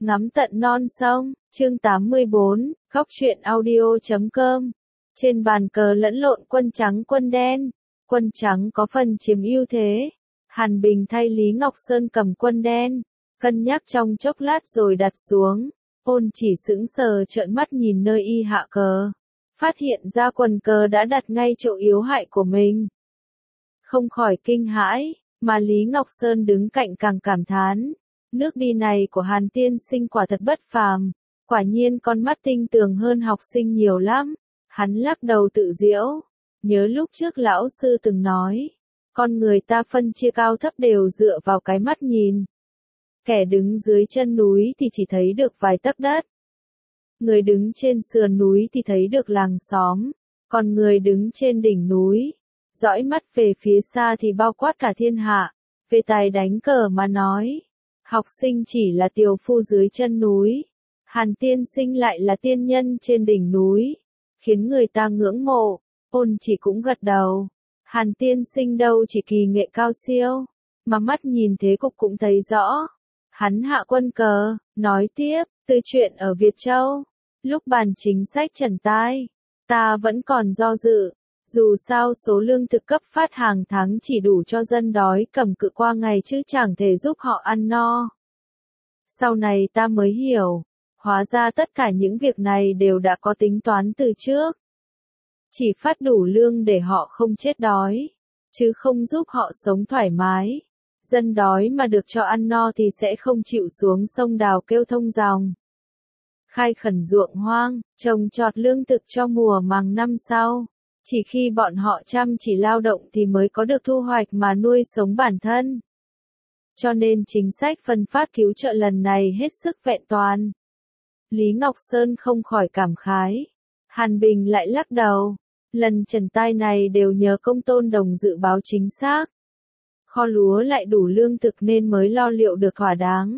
Ngắm tận non sông, chương 84, góc truyện audio.com. Trên bàn cờ lẫn lộn quân trắng quân đen. Quân trắng có phần chiếm ưu thế. Hàn Bình thay Lý Ngọc Sơn cầm quân đen. Cân nhắc trong chốc lát rồi đặt xuống. Ôn chỉ sững sờ trợn mắt nhìn nơi y hạ cờ. Phát hiện ra quần cờ đã đặt ngay chỗ yếu hại của mình. Không khỏi kinh hãi, mà Lý Ngọc Sơn đứng cạnh càng cảm thán. Nước đi này của Hàn tiên sinh quả thật bất phàm, quả nhiên con mắt tinh tường hơn học sinh nhiều lắm. Hắn lắc đầu tự giễu, nhớ lúc trước lão sư từng nói, con người ta phân chia cao thấp đều dựa vào cái mắt nhìn. Kẻ đứng dưới chân núi thì chỉ thấy được vài tấc đất. Người đứng trên sườn núi thì thấy được làng xóm, còn người đứng trên đỉnh núi, dõi mắt về phía xa thì bao quát cả thiên hạ. Về tài đánh cờ mà nói, học sinh chỉ là tiều phu dưới chân núi, Hàn tiên sinh lại là tiên nhân trên đỉnh núi, khiến người ta ngưỡng mộ. Ôn chỉ cũng gật đầu, Hàn tiên sinh đâu chỉ kỳ nghệ cao siêu, mà mắt nhìn thế cục cũng thấy rõ. Hắn hạ quân cờ, nói tiếp, từ chuyện ở Việt Châu, lúc bàn chính sách trần tai, ta vẫn còn do dự. Dù sao số lương thực cấp phát hàng tháng chỉ đủ cho dân đói cầm cự qua ngày chứ chẳng thể giúp họ ăn no. Sau này ta mới hiểu, hóa ra tất cả những việc này đều đã có tính toán từ trước. Chỉ phát đủ lương để họ không chết đói, chứ không giúp họ sống thoải mái. Dân đói mà được cho ăn no thì sẽ không chịu xuống sông đào kêu thông dòng. Khai khẩn ruộng hoang, trồng trọt lương thực cho mùa màng năm sau. Chỉ khi bọn họ chăm chỉ lao động thì mới có được thu hoạch mà nuôi sống bản thân. Cho nên chính sách phân phát cứu trợ lần này hết sức vẹn toàn. Lý Ngọc Sơn không khỏi cảm khái. Hàn Bình lại lắc đầu. Lần trần tai này đều nhờ Công Tôn Đồng dự báo chính xác. Kho lúa lại đủ lương thực nên mới lo liệu được thỏa đáng.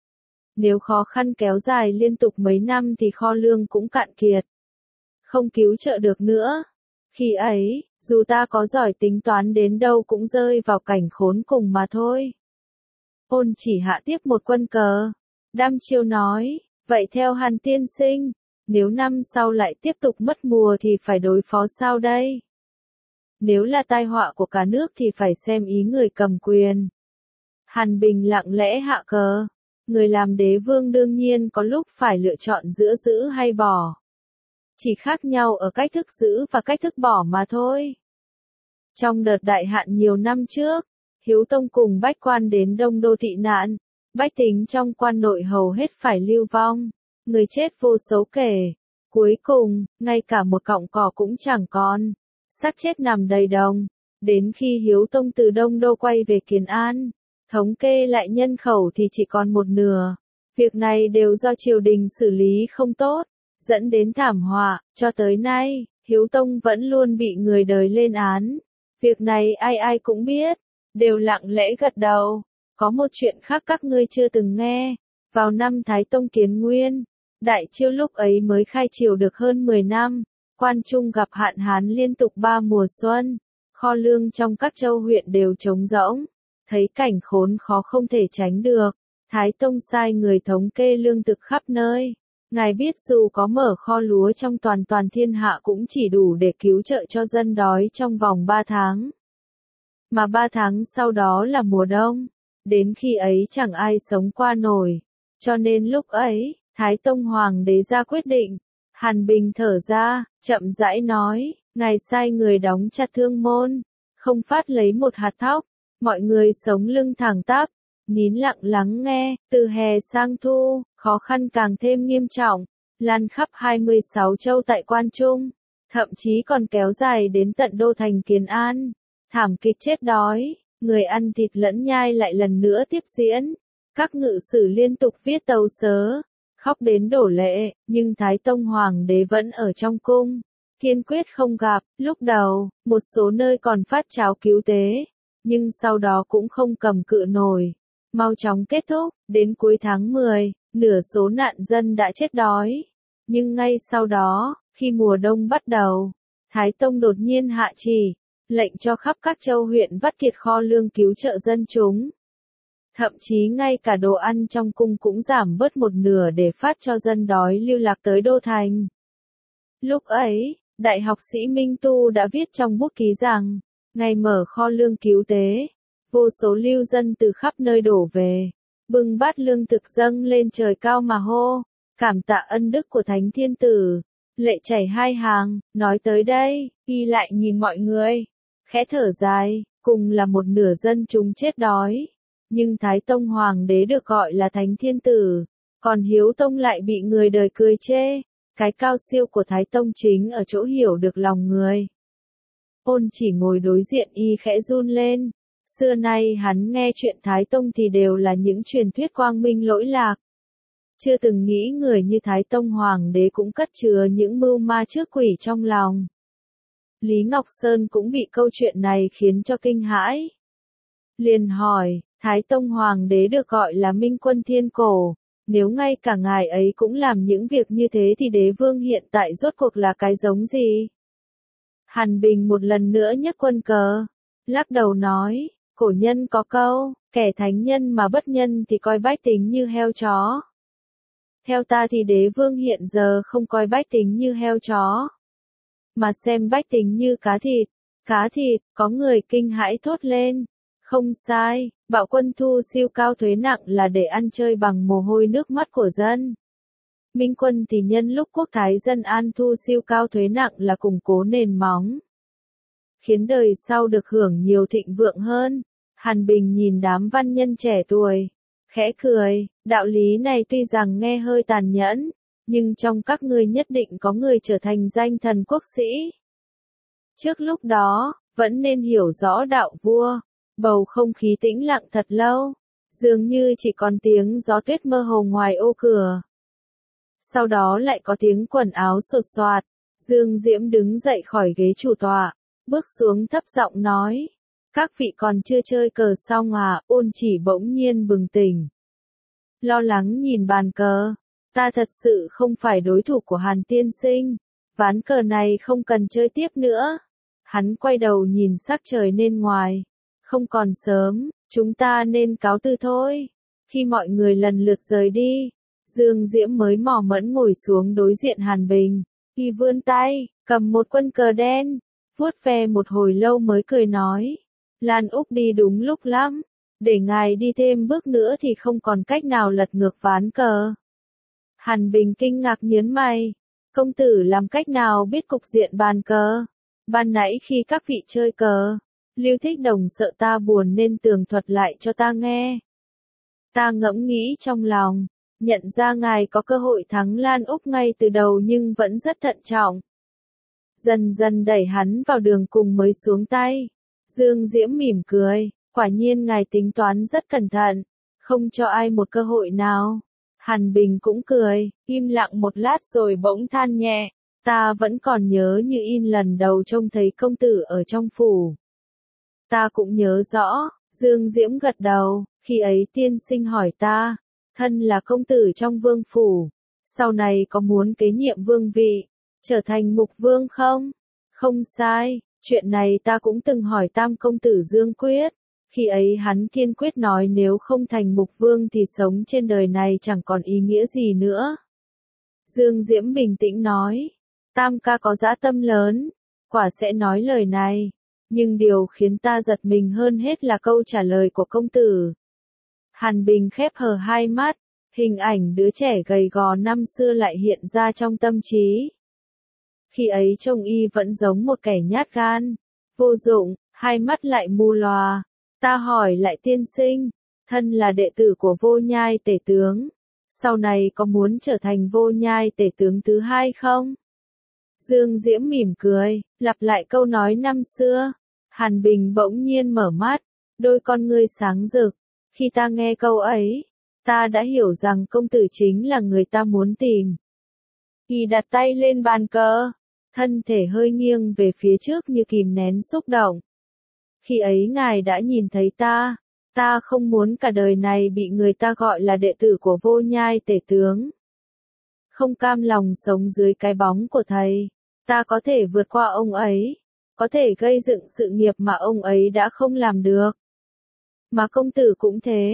Nếu khó khăn kéo dài liên tục mấy năm thì kho lương cũng cạn kiệt. Không cứu trợ được nữa. Khi ấy, dù ta có giỏi tính toán đến đâu cũng rơi vào cảnh khốn cùng mà thôi. Ôn chỉ hạ tiếp một quân cờ. Đăm chiêu nói, vậy theo Hàn tiên sinh, nếu năm sau lại tiếp tục mất mùa thì phải đối phó sao đây? Nếu là tai họa của cả nước thì phải xem ý người cầm quyền. Hàn Bình lặng lẽ hạ cờ. Người làm đế vương đương nhiên có lúc phải lựa chọn giữa giữ hay bỏ. Chỉ khác nhau ở cách thức giữ và cách thức bỏ mà thôi. Trong đợt đại hạn nhiều năm trước, Hiếu Tông cùng bách quan đến Đông Đô tị nạn, bách tính trong quan nội hầu hết phải lưu vong, người chết vô số kể. Cuối cùng, ngay cả một cọng cỏ cũng chẳng còn, xác chết nằm đầy đồng. Đến khi Hiếu Tông từ Đông Đô quay về Kiến An, thống kê lại nhân khẩu thì chỉ còn một nửa. Việc này đều do triều đình xử lý không tốt, dẫn đến thảm họa. Cho tới nay, Hiếu Tông vẫn luôn bị người đời lên án. Việc này ai ai cũng biết, đều lặng lẽ gật đầu. Có một chuyện khác các ngươi chưa từng nghe. Vào năm Thái Tông Kiến Nguyên, Đại Chiêu lúc ấy mới khai triều được hơn 10 năm, quan trung gặp hạn hán liên tục 3 mùa xuân, kho lương trong các châu huyện đều trống rỗng. Thấy cảnh khốn khó không thể tránh được, Thái Tông sai người thống kê lương thực khắp nơi. Ngài biết dù có mở kho lúa trong toàn thiên hạ cũng chỉ đủ để cứu trợ cho dân đói trong vòng 3 tháng. Mà 3 tháng sau đó là mùa đông, đến khi ấy chẳng ai sống qua nổi. Cho nên lúc ấy, Thái Tông Hoàng đế ra quyết định. Hàn Bình thở ra, chậm rãi nói, ngài sai người đóng chặt thương môn, không phát lấy một hạt thóc, mọi người sống lưng thẳng tắp. Nín lặng lắng nghe, từ hè sang thu, khó khăn càng thêm nghiêm trọng, lan khắp 26 châu tại Quan Trung, thậm chí còn kéo dài đến tận đô thành Kiến An. Thảm kịch chết đói, người ăn thịt lẫn nhai lại lần nữa tiếp diễn. Các ngự sử liên tục viết tấu sớ, khóc đến đổ lệ, nhưng Thái Tông Hoàng đế vẫn ở trong cung, kiên quyết không gặp. Lúc đầu, một số nơi còn phát cháo cứu tế, nhưng sau đó cũng không cầm cự nổi. Mau chóng kết thúc, đến cuối tháng 10, nửa số nạn dân đã chết đói. Nhưng ngay sau đó, khi mùa đông bắt đầu, Thái Tông đột nhiên hạ chỉ, lệnh cho khắp các châu huyện vắt kiệt kho lương cứu trợ dân chúng. Thậm chí ngay cả đồ ăn trong cung cũng giảm bớt một nửa để phát cho dân đói lưu lạc tới đô thành. Lúc ấy, đại học sĩ Minh Tu đã viết trong bút ký rằng, ngày mở kho lương cứu tế, vô số lưu dân từ khắp nơi đổ về, bưng bát lương thực dâng lên trời cao mà hô, cảm tạ ân đức của Thánh Thiên Tử. Lệ chảy hai hàng, nói tới đây, y lại nhìn mọi người, khẽ thở dài, cùng là một nửa dân chúng chết đói. Nhưng Thái Tông Hoàng đế được gọi là Thánh Thiên Tử, còn Hiếu Tông lại bị người đời cười chê. Cái cao siêu của Thái Tông chính ở chỗ hiểu được lòng người. Ôn chỉ ngồi đối diện y khẽ run lên. Xưa nay hắn nghe chuyện Thái Tông thì đều là những truyền thuyết quang minh lỗi lạc. Chưa từng nghĩ người như Thái Tông Hoàng đế cũng cất chứa những mưu ma trước quỷ trong lòng. Lý Ngọc Sơn cũng bị câu chuyện này khiến cho kinh hãi. Liền hỏi, Thái Tông Hoàng đế được gọi là Minh Quân Thiên Cổ, nếu ngay cả ngài ấy cũng làm những việc như thế thì đế vương hiện tại rốt cuộc là cái giống gì? Hàn Bình một lần nữa nhấc quân cờ, lắc đầu nói, cổ nhân có câu, kẻ thánh nhân mà bất nhân thì coi bách tính như heo chó. Theo ta thì đế vương hiện giờ không coi bách tính như heo chó, mà xem bách tính như cá thịt, có người kinh hãi thốt lên. Không sai, bạo quân thu siêu cao thuế nặng là để ăn chơi bằng mồ hôi nước mắt của dân. Minh quân thì nhân lúc quốc thái dân an thu siêu cao thuế nặng là củng cố nền móng, khiến đời sau được hưởng nhiều thịnh vượng hơn. Hàn Bình nhìn đám văn nhân trẻ tuổi, khẽ cười, đạo lý này tuy rằng nghe hơi tàn nhẫn, nhưng trong các ngươi nhất định có người trở thành danh thần quốc sĩ. Trước lúc đó, vẫn nên hiểu rõ đạo vua. Bầu không khí tĩnh lặng thật lâu, dường như chỉ còn tiếng gió tuyết mơ hồ ngoài ô cửa. Sau đó lại có tiếng quần áo sột soạt, Dương Diễm đứng dậy khỏi ghế chủ tọa, bước xuống thấp giọng nói, các vị còn chưa chơi cờ xong à? Ôn chỉ bỗng nhiên bừng tỉnh. Lo lắng nhìn bàn cờ, ta thật sự không phải đối thủ của Hàn tiên sinh, ván cờ này không cần chơi tiếp nữa. Hắn quay đầu nhìn sắc trời bên ngoài. Không còn sớm, chúng ta nên cáo từ thôi. Khi mọi người lần lượt rời đi, Dương Diễm mới mò mẫm ngồi xuống đối diện Hàn Bình. Y vươn tay, cầm một quân cờ đen, vuốt ve một hồi lâu mới cười nói. Lan Úc đi đúng lúc lắm, để ngài đi thêm bước nữa thì không còn cách nào lật ngược ván cờ. Hàn Bình kinh ngạc nhớn mày. Công tử làm cách nào biết cục diện bàn cờ? Ban nãy khi các vị chơi cờ, Lưu Thích Đồng sợ ta buồn nên tường thuật lại cho ta nghe. Ta ngẫm nghĩ trong lòng, nhận ra ngài có cơ hội thắng Lan Úc ngay từ đầu nhưng vẫn rất thận trọng. Dần dần đẩy hắn vào đường cùng mới xuống tay. Dương Diễm mỉm cười, quả nhiên ngài tính toán rất cẩn thận, không cho ai một cơ hội nào. Hàn Bình cũng cười, im lặng một lát rồi bỗng than nhẹ, ta vẫn còn nhớ như in lần đầu trông thấy công tử ở trong phủ. Ta cũng nhớ rõ, Dương Diễm gật đầu, khi ấy tiên sinh hỏi ta, thân là công tử trong vương phủ, sau này có muốn kế nhiệm vương vị, trở thành mục vương không? Không sai, chuyện này ta cũng từng hỏi Tam công tử Dương Quyết, khi ấy hắn kiên quyết nói nếu không thành mục vương thì sống trên đời này chẳng còn ý nghĩa gì nữa. Dương Diễm bình tĩnh nói, Tam ca có dã tâm lớn, quả sẽ nói lời này. Nhưng điều khiến ta giật mình hơn hết là câu trả lời của công tử. Hàn Bình khép hờ hai mắt, hình ảnh đứa trẻ gầy gò năm xưa lại hiện ra trong tâm trí. Khi ấy trông y vẫn giống một kẻ nhát gan, vô dụng, hai mắt lại mù lòa. Ta hỏi lại tiên sinh, thân là đệ tử của Vô Nhai Tể tướng, sau này có muốn trở thành Vô Nhai Tể tướng thứ hai không? Dương Diễm mỉm cười, lặp lại câu nói năm xưa. Hàn Bình bỗng nhiên mở mắt, đôi con ngươi sáng rực. Khi ta nghe câu ấy, ta đã hiểu rằng công tử chính là người ta muốn tìm. Y đặt tay lên bàn cờ, thân thể hơi nghiêng về phía trước như kìm nén xúc động. Khi ấy ngài đã nhìn thấy ta không muốn cả đời này bị người ta gọi là đệ tử của Vô Nhai Tể tướng. Không cam lòng sống dưới cái bóng của thầy, ta có thể vượt qua ông ấy, có thể gây dựng sự nghiệp mà ông ấy đã không làm được. Mà công tử cũng thế,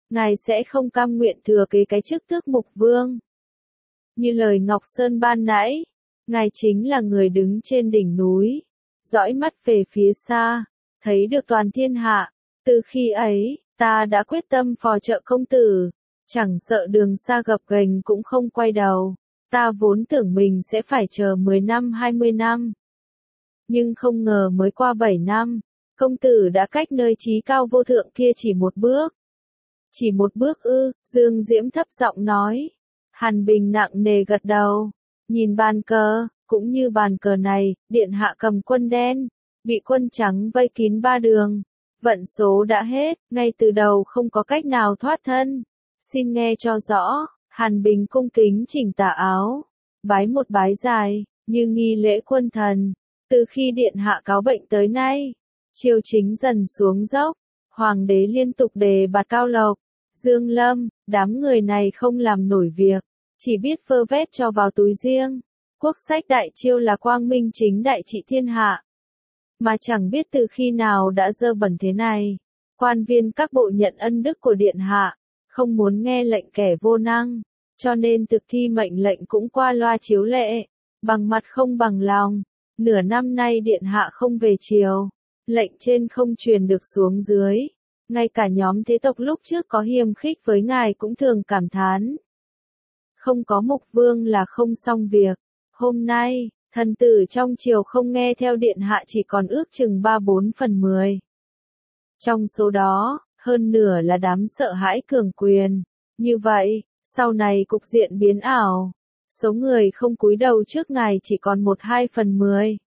ngài sẽ không cam nguyện thừa kế cái chức tước mục vương. Như lời Ngọc Sơn ban nãy, ngài chính là người đứng trên đỉnh núi, dõi mắt về phía xa, thấy được toàn thiên hạ. Từ khi ấy, ta đã quyết tâm phò trợ công tử, chẳng sợ đường xa gập ghềnh cũng không quay đầu. Ta vốn tưởng mình sẽ phải chờ 10 năm 20 năm. Nhưng không ngờ mới qua 7 năm, công tử đã cách nơi chí cao vô thượng kia chỉ một bước. Chỉ một bước ư? Dương Diễm thấp giọng nói. Hàn Bình nặng nề gật đầu, nhìn bàn cờ, cũng như bàn cờ này, điện hạ cầm quân đen, bị quân trắng vây kín ba đường. Vận số đã hết, ngay từ đầu không có cách nào thoát thân. Xin nghe cho rõ. Hàn Bình cung kính chỉnh tà áo, bái một bái dài, như nghi lễ quân thần. Từ khi điện hạ cáo bệnh tới nay, triều chính dần xuống dốc, hoàng đế liên tục đề bạt Cao Lộc, Dương Lâm, đám người này không làm nổi việc, chỉ biết vơ vét cho vào túi riêng. Quốc sách đại chiêu là quang minh chính đại trị thiên hạ, mà chẳng biết từ khi nào đã dơ bẩn thế này. Quan viên các bộ nhận ân đức của điện hạ, không muốn nghe lệnh kẻ vô năng, cho nên thực thi mệnh lệnh cũng qua loa chiếu lệ, bằng mặt không bằng lòng. Nửa năm nay điện hạ không về triều, lệnh trên không truyền được xuống dưới. Ngay cả nhóm thế tộc lúc trước có hiềm khích với ngài cũng thường cảm thán. Không có mục vương là không xong việc. Hôm nay, thần tử trong triều không nghe theo điện hạ chỉ còn ước chừng 3/4/10. Trong số đó, hơn nửa là đám sợ hãi cường quyền. Như vậy, sau này cục diện biến ảo. Số người không cúi đầu trước ngài chỉ còn 1/2/10.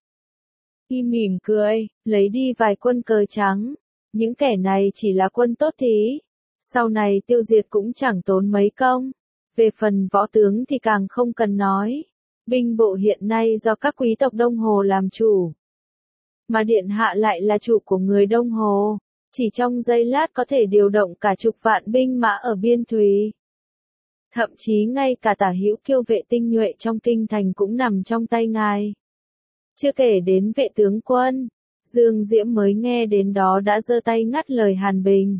Y mỉm cười, lấy đi vài quân cờ trắng. Những kẻ này chỉ là quân tốt thí. Sau này tiêu diệt cũng chẳng tốn mấy công. Về phần võ tướng thì càng không cần nói. Binh bộ hiện nay do các quý tộc Đông Hồ làm chủ. Mà điện hạ lại là chủ của người Đông Hồ. Chỉ trong giây lát có thể điều động cả chục vạn binh mã ở biên thùy. Thậm chí ngay cả tả hữu kiêu vệ tinh nhuệ trong kinh thành cũng nằm trong tay ngài. Chưa kể đến vệ tướng quân, Dương Diễm mới nghe đến đó đã giơ tay ngắt lời Hàn Bình.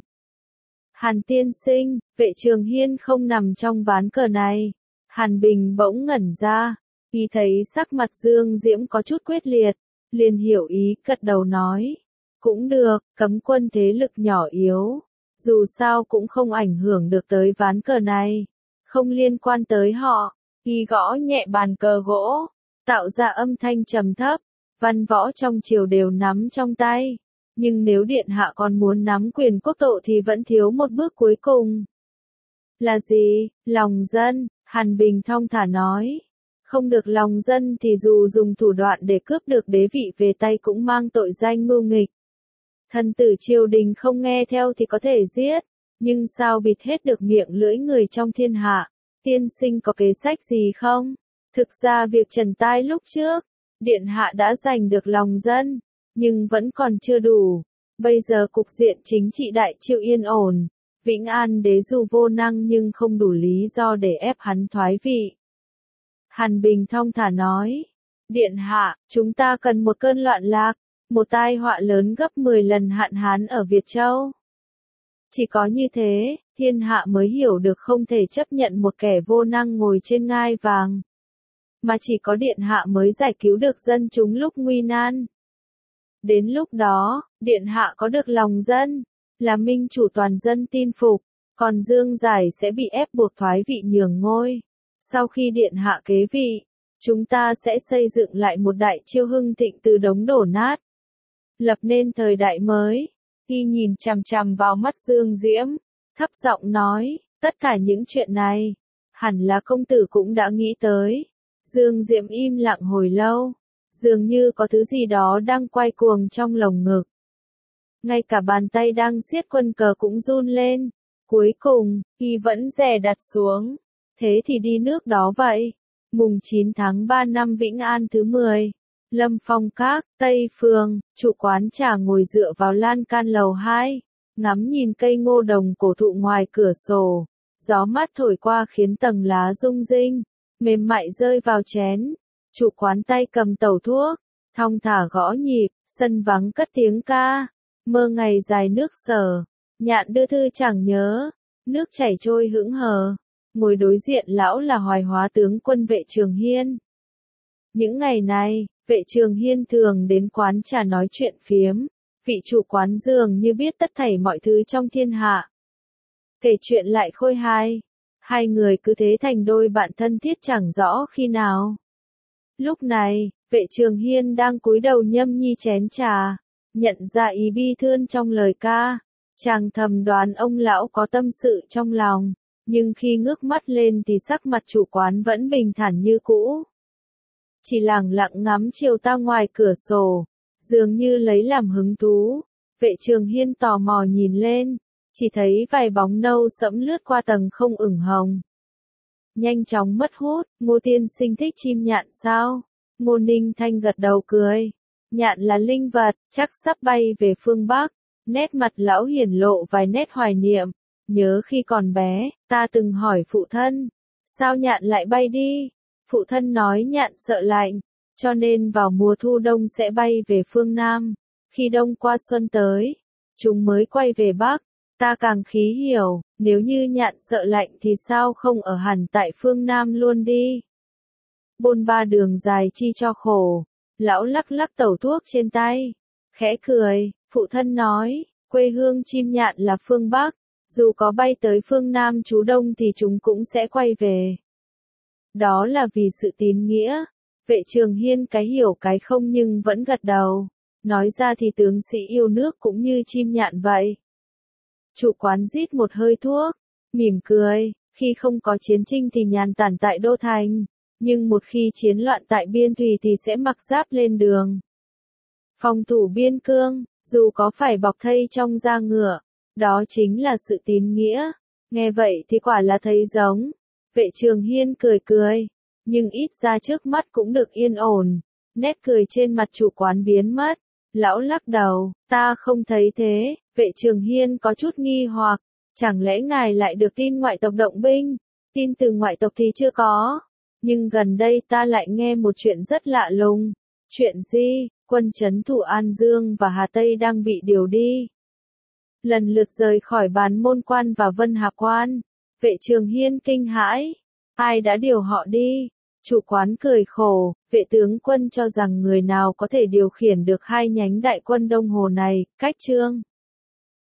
Hàn tiên sinh, vệ Trường Hiên không nằm trong ván cờ này. Hàn Bình bỗng ngẩn ra, khi thấy sắc mặt Dương Diễm có chút quyết liệt, liền hiểu ý gật đầu nói. Cũng được, cấm quân thế lực nhỏ yếu, dù sao cũng không ảnh hưởng được tới ván cờ này. Không liên quan tới họ. Y gõ nhẹ bàn cờ gỗ, tạo ra âm thanh trầm thấp. Văn võ trong triều đều nắm trong tay. Nhưng nếu điện hạ còn muốn nắm quyền quốc độ thì vẫn thiếu một bước cuối cùng. Là gì? Lòng dân, Hàn Bình thong thả nói. Không được lòng dân thì dù dùng thủ đoạn để cướp được đế vị về tay cũng mang tội danh mưu nghịch. Thần tử triều đình không nghe theo thì có thể giết. Nhưng sao bịt hết được miệng lưỡi người trong thiên hạ? Tiên sinh có kế sách gì không? Thực ra việc trần tai lúc trước, điện hạ đã giành được lòng dân, nhưng vẫn còn chưa đủ. Bây giờ cục diện chính trị đại chiêu yên ổn, Vĩnh An đế dù vô năng nhưng không đủ lý do để ép hắn thoái vị. Hàn Bình thong thả nói, điện hạ, chúng ta cần một cơn loạn lạc, một tai họa lớn gấp 10 lần hạn hán ở Việt Châu. Chỉ có như thế, thiên hạ mới hiểu được không thể chấp nhận một kẻ vô năng ngồi trên ngai vàng. Mà chỉ có điện hạ mới giải cứu được dân chúng lúc nguy nan. Đến lúc đó, điện hạ có được lòng dân, là minh chủ toàn dân tin phục, còn Dương Giải sẽ bị ép buộc thoái vị nhường ngôi. Sau khi điện hạ kế vị, chúng ta sẽ xây dựng lại một đại chiêu hưng thịnh từ đống đổ nát. Lập nên thời đại mới. Y nhìn chằm chằm vào mắt Dương Diễm, thấp giọng nói, tất cả những chuyện này, hẳn là công tử cũng đã nghĩ tới. Dương Diễm im lặng hồi lâu, dường như có thứ gì đó đang quay cuồng trong lồng ngực. Ngay cả bàn tay đang siết quân cờ cũng run lên. Cuối cùng, Y vẫn dè đặt xuống. Thế thì đi nước đó vậy. Mùng 9 tháng 3 năm Vĩnh An thứ 10. Lâm Phong Các, Tây Phương, chủ quán trà ngồi dựa vào lan can lầu 2, ngắm nhìn cây ngô đồng cổ thụ ngoài cửa sổ. Gió mát thổi qua khiến tầng lá rung rinh, mềm mại rơi vào chén. Chủ quán tay cầm tẩu thuốc, thong thả gõ nhịp, sân vắng cất tiếng ca. Mơ ngày dài nước Sở, nhạn đưa thư chẳng nhớ, nước chảy trôi hững hờ. Ngồi đối diện lão là Hoài Hóa tướng quân Vệ Trường Hiên. Những ngày này, Vệ Trường Hiên thường đến quán trà nói chuyện phiếm, vị chủ quán dường như biết tất thảy mọi thứ trong thiên hạ. Kể chuyện lại khôi hài, hai người cứ thế thành đôi bạn thân thiết chẳng rõ khi nào. Lúc này, Vệ Trường Hiên đang cúi đầu nhâm nhi chén trà, nhận ra ý bi thương trong lời ca, chàng thầm đoán ông lão có tâm sự trong lòng, nhưng khi ngước mắt lên thì sắc mặt chủ quán vẫn bình thản như cũ. Chỉ lẳng lặng ngắm chiều tà ngoài cửa sổ, dường như lấy làm hứng thú. Vệ Trường Hiên tò mò nhìn lên, chỉ thấy vài bóng nâu sẫm lướt qua tầng không ửng hồng. Nhanh chóng mất hút, Ngô tiên sinh thích chim nhạn sao? Ngô Ninh Thanh gật đầu cười. Nhạn là linh vật, chắc sắp bay về phương Bắc. Nét mặt lão hiển lộ vài nét hoài niệm. Nhớ khi còn bé, ta từng hỏi phụ thân, sao nhạn lại bay đi? Phụ thân nói nhạn sợ lạnh, cho nên vào mùa thu đông sẽ bay về phương Nam. Khi đông qua xuân tới, chúng mới quay về Bắc. Ta càng khí hiểu, nếu như nhạn sợ lạnh thì sao không ở hẳn tại phương Nam luôn đi. Bôn ba đường dài chi cho khổ, lão lắc lắc tẩu thuốc trên tay, khẽ cười, phụ thân nói, quê hương chim nhạn là phương Bắc, dù có bay tới phương Nam trú đông thì chúng cũng sẽ quay về. Đó là vì sự tín nghĩa. Vệ Trường Hiên cái hiểu cái không nhưng vẫn gật đầu, nói ra thì tướng sĩ yêu nước cũng như chim nhạn vậy. Chủ quán rít một hơi thuốc, mỉm cười, khi không có chiến tranh thì nhàn tản tại đô thành, nhưng một khi chiến loạn tại biên thùy thì sẽ mặc giáp lên đường. Phòng thủ biên cương, dù có phải bọc thây trong da ngựa, đó chính là sự tín nghĩa. Nghe vậy thì quả là thấy giống. Vệ Trường Hiên cười cười, nhưng ít ra trước mắt cũng được yên ổn. Nét cười trên mặt chủ quán biến mất. Lão lắc đầu, ta không thấy thế. Vệ Trường Hiên có chút nghi hoặc, chẳng lẽ ngài lại được tin ngoại tộc động binh? Tin từ ngoại tộc thì chưa có, nhưng gần đây ta lại nghe một chuyện rất lạ lùng. Chuyện gì? Quân trấn thủ An Dương và Hà Tây đang bị điều đi, lần lượt rời khỏi Bán Môn Quan và Vân Hà Quan. Vệ Trường Hiên kinh hãi, ai đã điều họ đi? Chủ quán cười khổ, vệ tướng quân cho rằng người nào có thể điều khiển được hai nhánh đại quân Đông Hồ này, cách Trương